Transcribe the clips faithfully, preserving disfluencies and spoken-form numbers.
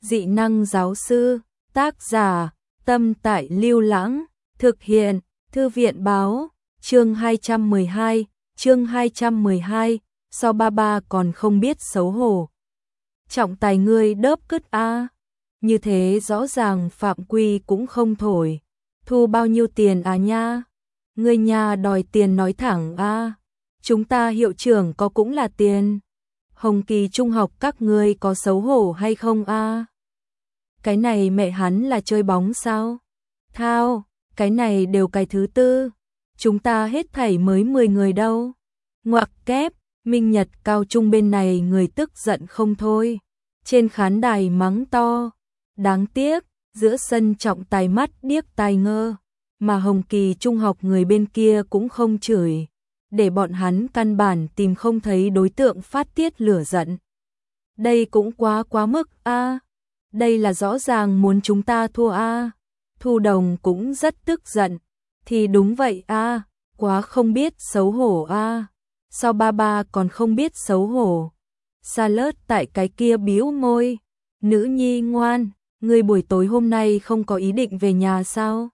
Dị năng giáo sư, tác giả, Tâm Tại Lưu Lãng, thực hiện, Thư viện báo, chương hai trăm mười hai, chương hai trăm mười hai, so ba ba còn không biết xấu hổ. Trọng tài ngươi đớp cứt a, như thế rõ ràng phạm quy cũng không thổi. Thu bao nhiêu tiền à nha? Ngươi nhà đòi tiền nói thẳng a. Chúng ta hiệu trưởng có cũng là tiền. Hồng Kỳ trung học các ngươi có xấu hổ hay không a? Cái này mẹ hắn là chơi bóng sao? Thao, cái này đều cái thứ tư. Chúng ta hết thảy mới mười người đâu. Ngoặc kép, Minh Nhật cao trung bên này người tức giận không thôi. Trên khán đài mắng to. Đáng tiếc, giữa sân trọng tài mắt điếc tai ngơ. Mà Hồng Kỳ trung học người bên kia cũng không chửi. Để bọn hắn căn bản tìm không thấy đối tượng phát tiết lửa giận. Đây cũng quá quá mức a. Đây là rõ ràng muốn chúng ta thua a. Thu Đồng cũng rất tức giận. Thì đúng vậy a, quá không biết xấu hổ a. Sao ba ba còn không biết xấu hổ? Sa Lớt tại cái kia bĩu môi. Nữ nhi ngoan, ngươi buổi tối hôm nay không có ý định về nhà sao?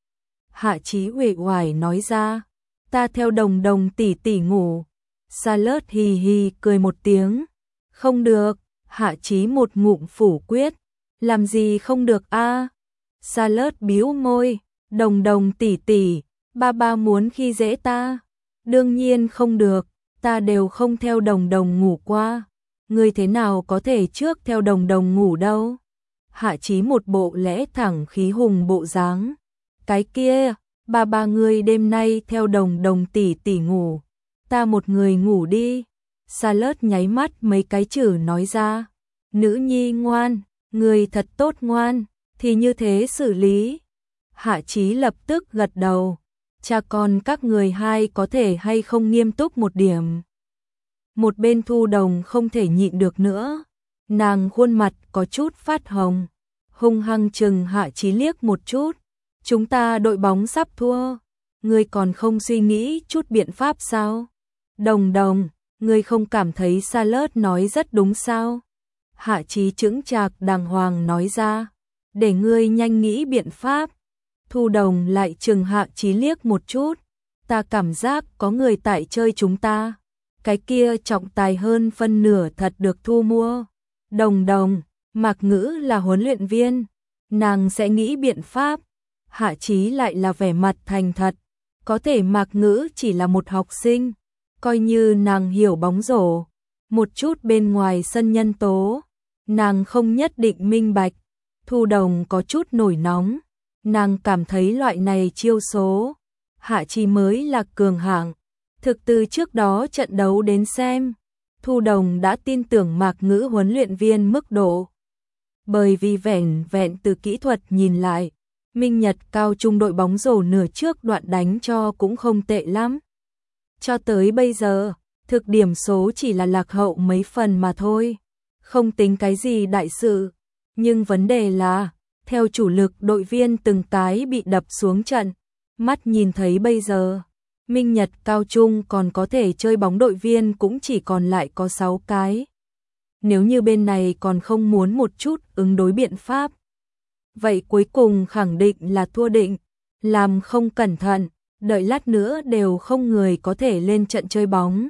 Hạ Chí uể oải nói ra. Ta theo Đồng Đồng tỷ tỷ ngủ. Sa Lớt hì hì cười một tiếng. Không được, Hạ Chí một ngụm phủ quyết. Làm gì không được a? Sa Lớt bĩu môi. Đồng Đồng tỷ tỷ, ba ba muốn khi dễ ta. Đương nhiên không được, ta đều không theo Đồng Đồng ngủ qua. Ngươi thế nào có thể trước theo Đồng Đồng ngủ đâu? Hạ Chí một bộ lẽ thẳng khí hùng bộ dáng. Cái kia, ba ba ngươi đêm nay theo Đồng Đồng tỷ tỷ ngủ. Ta một người ngủ đi. Sa Lớt nháy mắt mấy cái chữ nói ra. Nữ nhi ngoan, ngươi thật tốt ngoan, thì như thế xử lý. Hạ Chí lập tức gật đầu. Cha con các người hai có thể hay không nghiêm túc một điểm. Một bên Thu Đồng không thể nhịn được nữa. Nàng khuôn mặt có chút phát hồng. Hung hăng chừng Hạ Chí liếc một chút. Chúng ta đội bóng sắp thua. Ngươi còn không suy nghĩ chút biện pháp sao? Đồng Đồng, ngươi không cảm thấy Sa Lớt nói rất đúng sao? Hạ Chí chững chạc đàng hoàng nói ra. Để ngươi nhanh nghĩ biện pháp. Thu Đồng lại chừng Hạ Chí liếc một chút. Ta cảm giác có người tại chơi chúng ta. Cái kia trọng tài hơn phân nửa thật được thu mua. Đồng Đồng, Mạc Ngữ là huấn luyện viên. Nàng sẽ nghĩ biện pháp. Hạ Chí lại là vẻ mặt thành thật. Có thể Mạc Ngữ chỉ là một học sinh. Coi như nàng hiểu bóng rổ. Một chút bên ngoài sân nhân tố. Nàng không nhất định minh bạch. Thu Đồng có chút nổi nóng. Nàng cảm thấy loại này chiêu số. Hạ Chí mới là cường hạng. Thực từ trước đó trận đấu đến xem. Thu Đồng đã tin tưởng Mạc Ngữ huấn luyện viên mức độ. Bởi vì vẻn vẹn từ kỹ thuật nhìn lại. Minh Nhật cao trung đội bóng rổ nửa trước đoạn đánh cho cũng không tệ lắm. Cho tới bây giờ, thực điểm số chỉ là lạc hậu mấy phần mà thôi. Không tính cái gì đại sự. Nhưng vấn đề là, theo chủ lực đội viên từng cái bị đập xuống trận. Mắt nhìn thấy bây giờ, Minh Nhật cao trung còn có thể chơi bóng đội viên cũng chỉ còn lại có sáu cái. Nếu như bên này còn không muốn một chút ứng đối biện pháp. Vậy cuối cùng khẳng định là thua định. Làm không cẩn thận, đợi lát nữa đều không người có thể lên trận chơi bóng.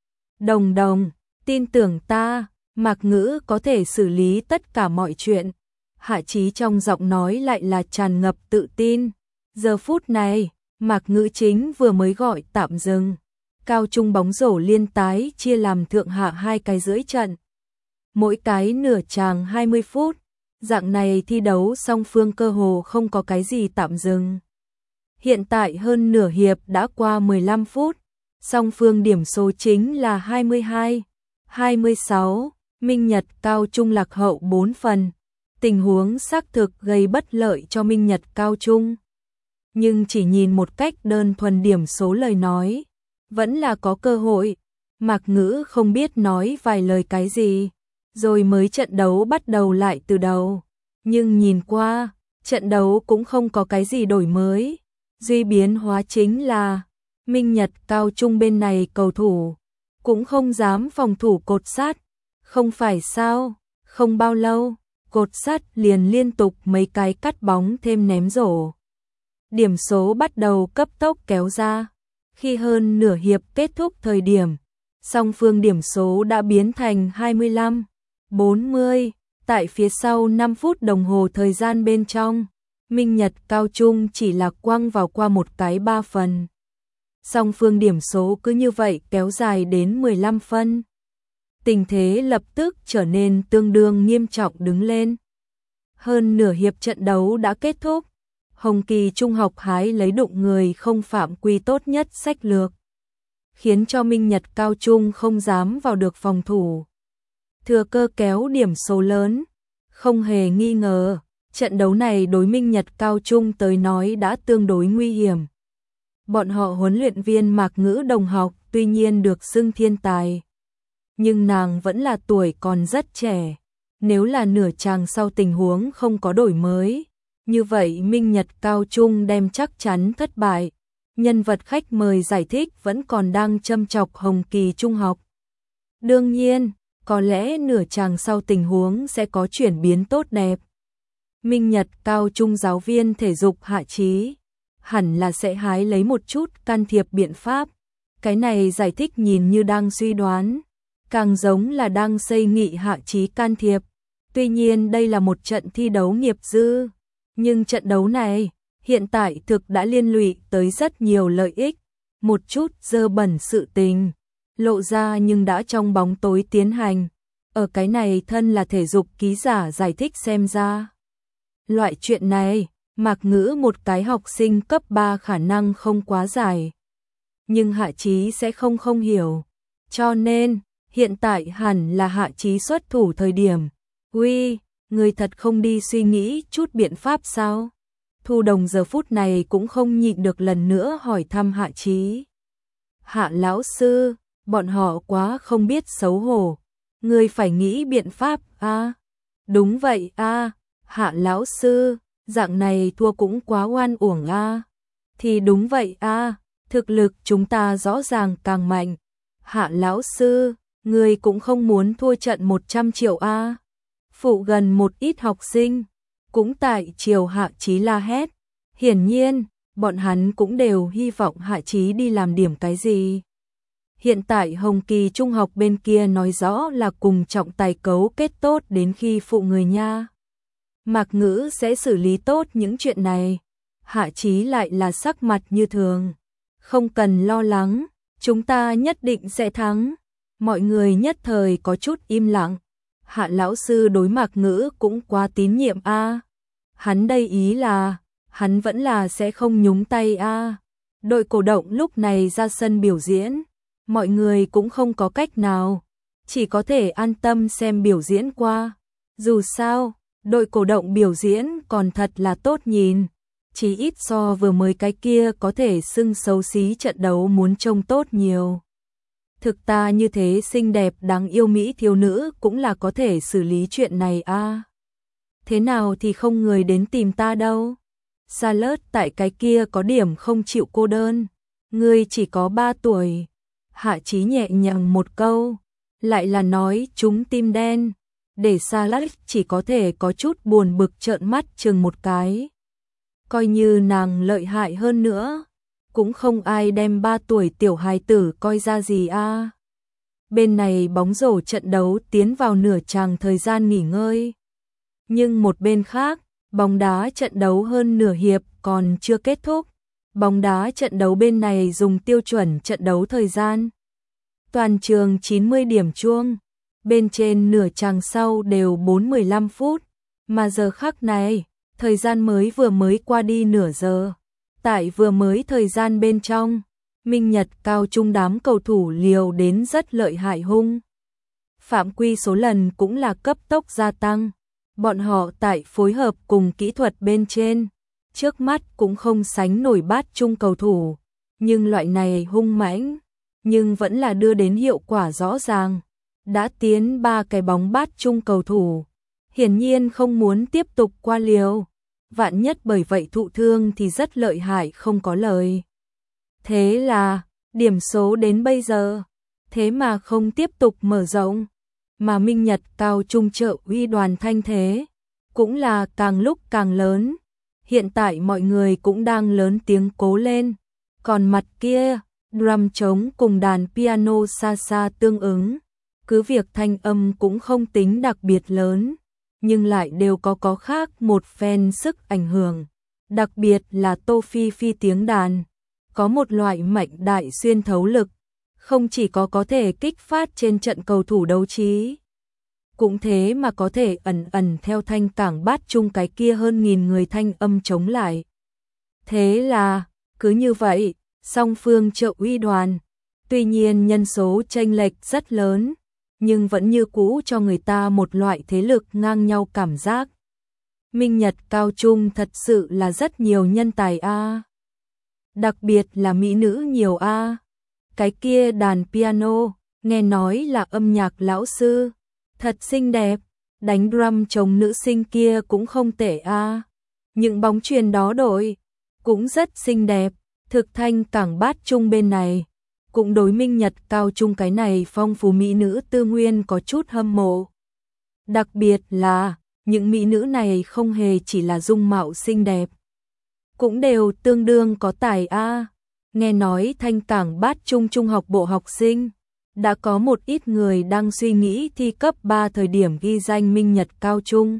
Đồng Đồng, tin tưởng ta, Mạc Ngữ có thể xử lý tất cả mọi chuyện. Hạ Chí trong giọng nói lại là tràn ngập tự tin. Giờ phút này, Mạc Ngữ chính vừa mới gọi tạm dừng. Cao trung bóng rổ liên tái chia làm thượng hạ hai cái rưỡi trận. Mỗi cái nửa tràng hai mươi phút. Dạng này thi đấu song phương cơ hồ không có cái gì tạm dừng. Hiện tại hơn nửa hiệp đã qua mười lăm phút. Song phương điểm số chính là hai mươi hai, hai mươi sáu. Minh Nhật cao trung lạc hậu bốn phần. Tình huống xác thực gây bất lợi cho Minh Nhật cao trung. Nhưng chỉ nhìn một cách đơn thuần điểm số lời nói, vẫn là có cơ hội. Mạc Ngữ không biết nói vài lời cái gì, rồi mới trận đấu bắt đầu lại từ đầu. Nhưng nhìn qua, trận đấu cũng không có cái gì đổi mới. Duy biến hóa chính là, Minh Nhật cao trung bên này cầu thủ, cũng không dám phòng thủ cột sát. Không phải sao, không bao lâu, cột sắt liền liên tục mấy cái cắt bóng thêm ném rổ. Điểm số bắt đầu cấp tốc kéo ra. Khi hơn nửa hiệp kết thúc thời điểm, song phương điểm số đã biến thành hai mươi lăm bốn mươi. Tại phía sau năm phút đồng hồ thời gian bên trong, Minh Nhật Cao Trung chỉ là quăng vào qua một cái ba phần. Song phương điểm số cứ như vậy kéo dài đến mười lăm phân. Tình thế lập tức trở nên tương đương nghiêm trọng đứng lên. Hơn nửa hiệp trận đấu đã kết thúc. Hồng Kỳ Trung học hái lấy đụng người không phạm quy tốt nhất sách lược, khiến cho Minh Nhật Cao Trung không dám vào được phòng thủ. Thừa cơ kéo điểm số lớn, không hề nghi ngờ, trận đấu này đối Minh Nhật Cao Trung tới nói đã tương đối nguy hiểm. Bọn họ huấn luyện viên Mạc Ngữ đồng học tuy nhiên được xưng thiên tài, nhưng nàng vẫn là tuổi còn rất trẻ. Nếu là nửa chàng sau tình huống không có đổi mới, như vậy Minh Nhật Cao Trung đem chắc chắn thất bại. Nhân vật khách mời giải thích vẫn còn đang châm chọc Hồng Kỳ Trung học. Đương nhiên, có lẽ nửa chàng sau tình huống sẽ có chuyển biến tốt đẹp. Minh Nhật Cao Trung giáo viên thể dục Hạ Chí hẳn là sẽ hái lấy một chút can thiệp biện pháp. Cái này giải thích nhìn như đang suy đoán, càng giống là đang xây nghị Hạ Chí can thiệp. Tuy nhiên đây là một trận thi đấu nghiệp dư, nhưng trận đấu này hiện tại thực đã liên lụy tới rất nhiều lợi ích, một chút dơ bẩn sự tình lộ ra nhưng đã trong bóng tối tiến hành. Ở cái này thân là thể dục ký giả giải thích xem ra, loại chuyện này Mạc Ngữ một cái học sinh cấp ba khả năng không quá giải, nhưng Hạ Chí sẽ không không hiểu. Cho nên hiện tại hẳn là Hạ Chí xuất thủ thời điểm. Uy, người thật không đi suy nghĩ chút biện pháp sao? Thu Đồng giờ phút này cũng không nhịn được lần nữa hỏi thăm Hạ Chí. Hạ lão sư, bọn họ quá không biết xấu hổ. Người phải nghĩ biện pháp a. À? Đúng vậy a, à, Hạ lão sư, dạng này thua cũng quá oan uổng a. À? Thì đúng vậy a, à, thực lực chúng ta rõ ràng càng mạnh. Hạ lão sư, người cũng không muốn thua trận một trăm triệu a. À? Phụ gần một ít học sinh cũng tại chiều Hạ Chí la hét. Hiển nhiên, bọn hắn cũng đều hy vọng Hạ Chí đi làm điểm cái gì. Hiện tại Hồng Kỳ Trung học bên kia nói rõ là cùng trọng tài cấu kết tốt đến khi phụ người nha. Mạc Ngữ sẽ xử lý tốt những chuyện này. Hạ Chí lại là sắc mặt như thường. Không cần lo lắng, chúng ta nhất định sẽ thắng. Mọi người nhất thời có chút im lặng. Hạ lão sư đối Mạc Ngữ cũng quá tín nhiệm a. À. Hắn đây ý là, hắn vẫn là sẽ không nhúng tay a. À. Đội cổ động lúc này ra sân biểu diễn, mọi người cũng không có cách nào, chỉ có thể an tâm xem biểu diễn qua. Dù sao, đội cổ động biểu diễn còn thật là tốt nhìn, chỉ ít so vừa mới cái kia có thể xưng xấu xí trận đấu muốn trông tốt nhiều. Thực ta như thế xinh đẹp đáng yêu mỹ thiếu nữ cũng là có thể xử lý chuyện này a. À. Thế nào thì không người đến tìm ta đâu. Charlotte tại cái kia có điểm không chịu cô đơn. Ngươi chỉ có ba tuổi. Hạ Chí nhẹ nhàng một câu, lại là nói chúng tim đen, để Charlotte chỉ có thể có chút buồn bực trợn mắt chừng một cái. Coi như nàng lợi hại hơn nữa, cũng không ai đem ba tuổi tiểu hài tử coi ra gì a. À. Bên này bóng rổ trận đấu tiến vào nửa chàng thời gian nghỉ ngơi. Nhưng một bên khác, bóng đá trận đấu hơn nửa hiệp còn chưa kết thúc. Bóng đá trận đấu bên này dùng tiêu chuẩn trận đấu thời gian. Toàn trường chín mươi điểm chuông, bên trên nửa chàng sau đều bốn mười lăm phút, mà giờ khắc này, thời gian mới vừa mới qua đi nửa giờ. Tại vừa mới thời gian bên trong, Minh Nhật Cao Trung đám cầu thủ liều đến rất lợi hại hung. Phạm quy số lần cũng là cấp tốc gia tăng. Bọn họ tại phối hợp cùng kỹ thuật bên trên, trước mắt cũng không sánh nổi bát trung cầu thủ, nhưng loại này hung mãnh, nhưng vẫn là đưa đến hiệu quả rõ ràng. Đã tiến ba cái bóng bát trung cầu thủ, hiển nhiên không muốn tiếp tục qua liều. Vạn nhất bởi vậy thụ thương thì rất lợi hại không có lời. Thế là, điểm số đến bây giờ, thế mà không tiếp tục mở rộng, mà Minh Nhật Cao Trung trợ uy đoàn thanh thế, cũng là càng lúc càng lớn. Hiện tại mọi người cũng đang lớn tiếng cố lên. Còn mặt kia, drum trống cùng đàn piano xa xa tương ứng. Cứ việc thanh âm cũng không tính đặc biệt lớn, nhưng lại đều có có khác một phen sức ảnh hưởng. Đặc biệt là Tô Phi Phi tiếng đàn, có một loại mạnh đại xuyên thấu lực, không chỉ có có thể kích phát trên trận cầu thủ đấu trí, cũng thế mà có thể ẩn ẩn theo thanh cảng bát chung cái kia hơn nghìn người thanh âm chống lại. Thế là, cứ như vậy, song phương trợ uy đoàn, tuy nhiên nhân số chênh lệch rất lớn, nhưng vẫn như cũ cho người ta một loại thế lực ngang nhau cảm giác. Minh Nhật Cao Trung thật sự là rất nhiều nhân tài a. Đặc biệt là mỹ nữ nhiều a. Cái kia đàn piano, nghe nói là âm nhạc lão sư, thật xinh đẹp, đánh drum trống nữ sinh kia cũng không tệ a. Những bóng chuyền đó đội cũng rất xinh đẹp, thực thanh cảng bát trung bên này, cũng đối Minh Nhật Cao Trung cái này phong phú mỹ nữ tư nguyên có chút hâm mộ. Đặc biệt là, những mỹ nữ này không hề chỉ là dung mạo xinh đẹp, cũng đều tương đương có tài a. Nghe nói thanh cảng bát trung trung học bộ học sinh, đã có một ít người đang suy nghĩ thi cấp ba thời điểm ghi danh Minh Nhật Cao Trung.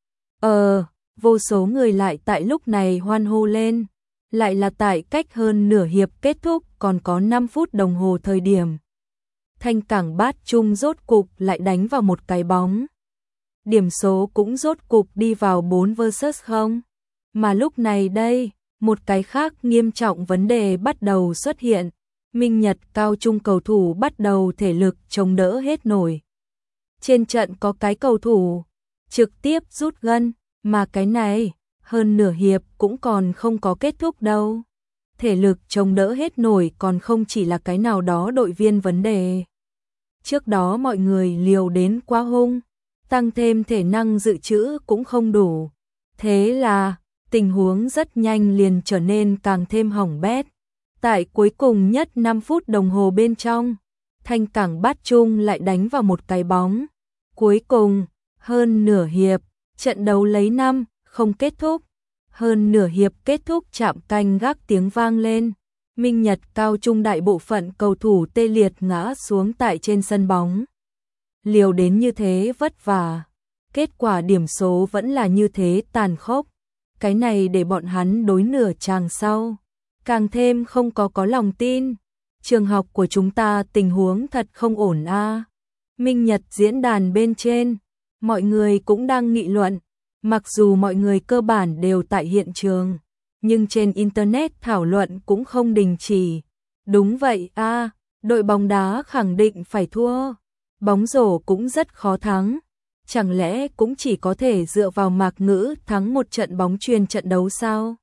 Ờ, vô số người lại tại lúc này hoan hô lên, lại là tại cách hơn nửa hiệp kết thúc còn có năm phút đồng hồ thời điểm. Thanh cảng bát trung rốt cục lại đánh vào một cái bóng. Điểm số cũng rốt cục đi vào bốn versus không. Mà lúc này đây, một cái khác nghiêm trọng vấn đề bắt đầu xuất hiện. Minh Nhật Cao Trung cầu thủ bắt đầu thể lực chống đỡ hết nổi. Trên trận có cái cầu thủ trực tiếp rút gân, mà cái này hơn nửa hiệp cũng còn không có kết thúc đâu. Thể lực chống đỡ hết nổi còn không chỉ là cái nào đó đội viên vấn đề. Trước đó mọi người liều đến quá hung, tăng thêm thể năng dự trữ cũng không đủ. Thế là, tình huống rất nhanh liền trở nên càng thêm hỏng bét. Tại cuối cùng nhất năm phút đồng hồ bên trong, thanh cảng bát trung lại đánh vào một cái bóng. Cuối cùng, hơn nửa hiệp, trận đấu lấy năm, không kết thúc. Hơn nửa hiệp kết thúc chạm canh gác tiếng vang lên. Minh Nhật Cao Trung đại bộ phận cầu thủ tê liệt ngã xuống tại trên sân bóng. Liều đến như thế vất vả, kết quả điểm số vẫn là như thế tàn khốc. Cái này để bọn hắn đối nửa chàng sau càng thêm không có có lòng tin. Trường học của chúng ta tình huống thật không ổn a. Minh Nhật diễn đàn bên trên, mọi người cũng đang nghị luận. Mặc dù mọi người cơ bản đều tại hiện trường, nhưng trên internet thảo luận cũng không đình chỉ. Đúng vậy a, đội bóng đá khẳng định phải thua. Bóng rổ cũng rất khó thắng. Chẳng lẽ cũng chỉ có thể dựa vào mạc ngữ thắng một trận bóng chuyền trận đấu sao?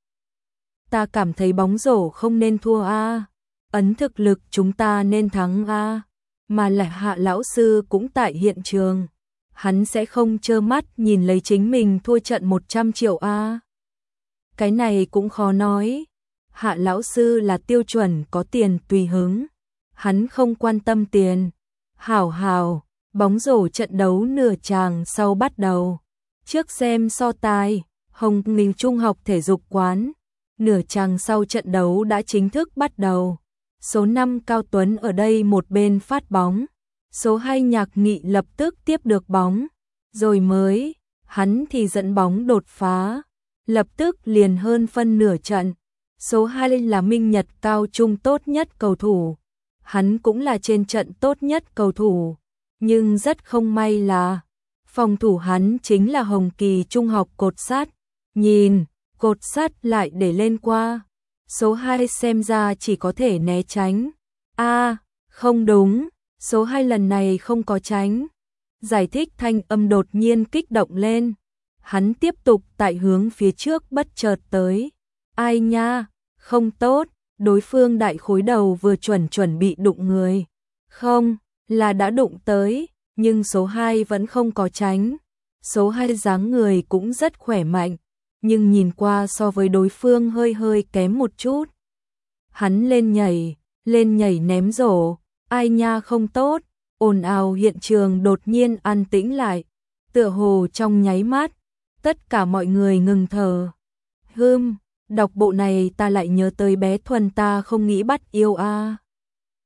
Ta cảm thấy bóng rổ không nên thua a. Ấn thực lực chúng ta nên thắng a. Mà lại Hạ lão sư cũng tại hiện trường. Hắn sẽ không trơ mắt nhìn lấy chính mình thua trận một trăm triệu a. Cái này cũng khó nói. Hạ lão sư là tiêu chuẩn có tiền tùy hứng. Hắn không quan tâm tiền. Hảo hảo, bóng rổ trận đấu nửa chàng sau bắt đầu. Trước xem so tài, Hồng Nghinh Trung học thể dục quán. Nửa chàng sau trận đấu đã chính thức bắt đầu. Số năm Cao Tuấn ở đây một bên phát bóng. Số hai Nhạc Nghị lập tức tiếp được bóng. Rồi mới, hắn thì dẫn bóng đột phá. Lập tức liền hơn phân nửa trận. Số hai là Minh Nhật Cao Trung tốt nhất cầu thủ. Hắn cũng là trên trận tốt nhất cầu thủ. Nhưng rất không may là phòng thủ hắn chính là Hồng Kỳ Trung học cột sát. Nhìn, cột sát lại để lên qua. Số hai xem ra chỉ có thể né tránh. A, à, không đúng, số hai lần này không có tránh. Giải thích thanh âm đột nhiên kích động lên. Hắn tiếp tục tại hướng phía trước bất chợt tới. Ai nha, không tốt, đối phương đại khối đầu vừa chuẩn chuẩn bị đụng người. Không, là đã đụng tới, nhưng số hai vẫn không có tránh. Số hai dáng người cũng rất khỏe mạnh, nhưng nhìn qua so với đối phương hơi hơi kém một chút. Hắn lên nhảy, lên nhảy ném rổ, ai nha không tốt, ồn ào hiện trường đột nhiên an tĩnh lại, tựa hồ trong nháy mắt, Tất cả mọi người ngừng thở. Hừm, đọc bộ này ta lại nhớ tới bé Thuần ta không nghĩ bắt yêu a.